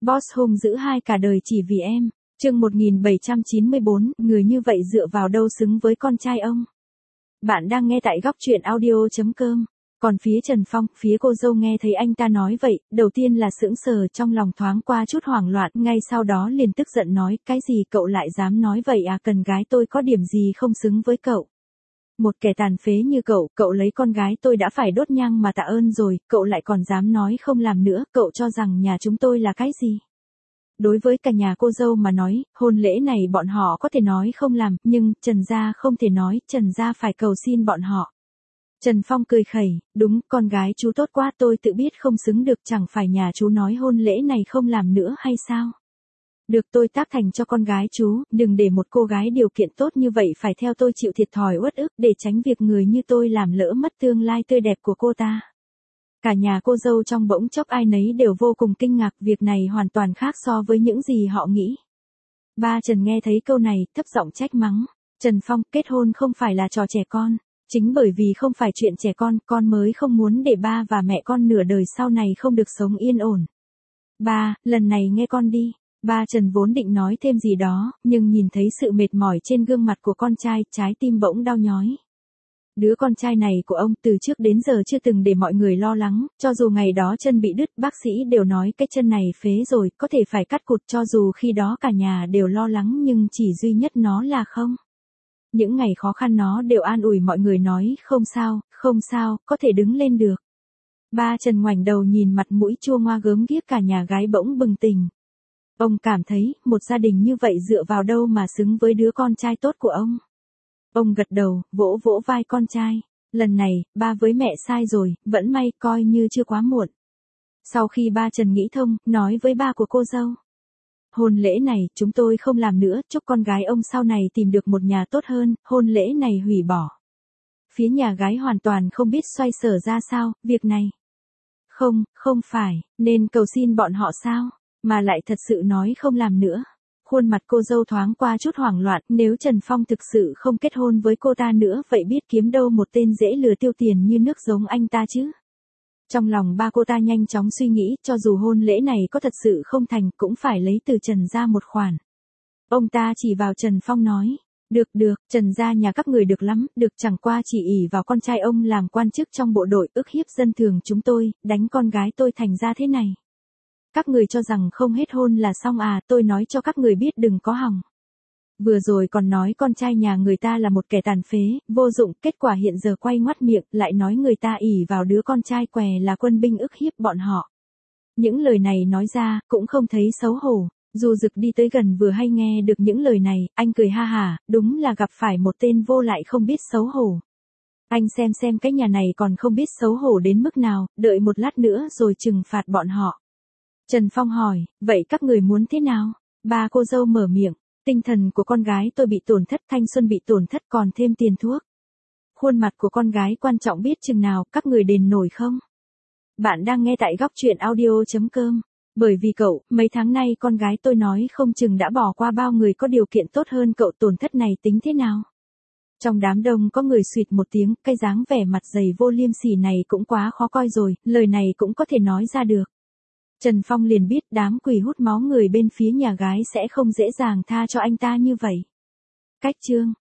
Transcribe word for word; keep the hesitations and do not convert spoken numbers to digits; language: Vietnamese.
Boss hung dữ hai cả đời chỉ vì em. Chương một nghìn bảy trăm chín mươi bốn, người như vậy dựa vào đâu xứng với con trai ông. Bạn đang nghe tại góc truyện audio.com. Còn phía Trần Phong, phía cô dâu nghe thấy anh ta nói vậy, đầu tiên là sững sờ, trong lòng thoáng qua chút hoảng loạn, ngay sau đó liền tức giận nói, cái gì cậu lại dám nói vậy à, cần gái tôi có điểm gì không xứng với cậu. Một kẻ tàn phế như cậu, cậu lấy con gái tôi đã phải đốt nhang mà tạ ơn rồi, cậu lại còn dám nói không làm nữa, cậu cho rằng nhà chúng tôi là cái gì? Đối với cả nhà cô dâu mà nói, hôn lễ này bọn họ có thể nói không làm, nhưng Trần gia không thể nói, Trần gia phải cầu xin bọn họ. Trần Phong cười khẩy, đúng, con gái chú tốt quá, tôi tự biết không xứng được, chẳng phải nhà chú nói hôn lễ này không làm nữa hay sao? Được, tôi tác thành cho con gái chú, đừng để một cô gái điều kiện tốt như vậy phải theo tôi chịu thiệt thòi uất ức, để tránh việc người như tôi làm lỡ mất tương lai tươi đẹp của cô ta. Cả nhà cô dâu trong bỗng chốc ai nấy đều vô cùng kinh ngạc, việc này hoàn toàn khác so với những gì họ nghĩ. Ba Trần nghe thấy câu này, thấp giọng trách mắng. Trần Phong, kết hôn không phải là trò trẻ con. Chính bởi vì không phải chuyện trẻ con, con mới không muốn để ba và mẹ con nửa đời sau này không được sống yên ổn. Ba, lần này nghe con đi. Ba Trần vốn định nói thêm gì đó, nhưng nhìn thấy sự mệt mỏi trên gương mặt của con trai, trái tim bỗng đau nhói. Đứa con trai này của ông từ trước đến giờ chưa từng để mọi người lo lắng, cho dù ngày đó chân bị đứt, bác sĩ đều nói cái chân này phế rồi, có thể phải cắt cụt, cho dù khi đó cả nhà đều lo lắng nhưng chỉ duy nhất nó là không. Những ngày khó khăn nó đều an ủi mọi người nói, không sao, không sao, có thể đứng lên được. Ba Trần ngoảnh đầu nhìn mặt mũi chua ngoa gớm ghiếc cả nhà gái bỗng bừng tỉnh. Ông cảm thấy, một gia đình như vậy dựa vào đâu mà xứng với đứa con trai tốt của ông. Ông gật đầu, vỗ vỗ vai con trai. Lần này, ba với mẹ sai rồi, vẫn may, coi như chưa quá muộn. Sau khi ba Trần nghĩ thông, nói với ba của cô dâu. Hôn lễ này, chúng tôi không làm nữa, chúc con gái ông sau này tìm được một nhà tốt hơn, hôn lễ này hủy bỏ. Phía nhà gái hoàn toàn không biết xoay sở ra sao, việc này. Không, không phải, nên cầu xin bọn họ sao, mà lại thật sự nói không làm nữa. Khuôn mặt cô dâu thoáng qua chút hoảng loạn, nếu Trần Phong thực sự không kết hôn với cô ta nữa, vậy biết kiếm đâu một tên dễ lừa tiêu tiền như nước giống anh ta chứ. Trong lòng ba cô ta nhanh chóng suy nghĩ, cho dù hôn lễ này có thật sự không thành, cũng phải lấy từ Trần ra một khoản. Ông ta chỉ vào Trần Phong nói, được được, Trần gia nhà các người được lắm, được, chẳng qua chỉ ỷ vào con trai ông làm quan chức trong bộ đội, ức hiếp dân thường chúng tôi, đánh con gái tôi thành ra thế này. Các người cho rằng không hết hôn là xong à, tôi nói cho các người biết đừng có hòng. Vừa rồi còn nói con trai nhà người ta là một kẻ tàn phế, vô dụng, kết quả hiện giờ quay ngoắt miệng, lại nói người ta ỷ vào đứa con trai què là quân binh ức hiếp bọn họ. Những lời này nói ra, cũng không thấy xấu hổ. Du Dực đi tới gần vừa hay nghe được những lời này, anh cười ha hả, đúng là gặp phải một tên vô lại không biết xấu hổ. Anh xem xem cái nhà này còn không biết xấu hổ đến mức nào, đợi một lát nữa rồi trừng phạt bọn họ. Trần Phong hỏi, vậy các người muốn thế nào? Ba cô dâu mở miệng, tinh thần của con gái tôi bị tổn thất, thanh xuân bị tổn thất, còn thêm tiền thuốc. Khuôn mặt của con gái quan trọng biết chừng nào, các người đền nổi không? Bạn đang nghe tại góc truyện audio.com. Bởi vì cậu, mấy tháng nay con gái tôi nói không chừng đã bỏ qua bao người có điều kiện tốt hơn cậu, tổn thất này tính thế nào? Trong đám đông có người suýt một tiếng, cái dáng vẻ mặt dày vô liêm sỉ này cũng quá khó coi rồi, lời này cũng có thể nói ra được. Trần Phong liền biết đám quỷ hút máu người bên phía nhà gái sẽ không dễ dàng tha cho anh ta như vậy. Cách chương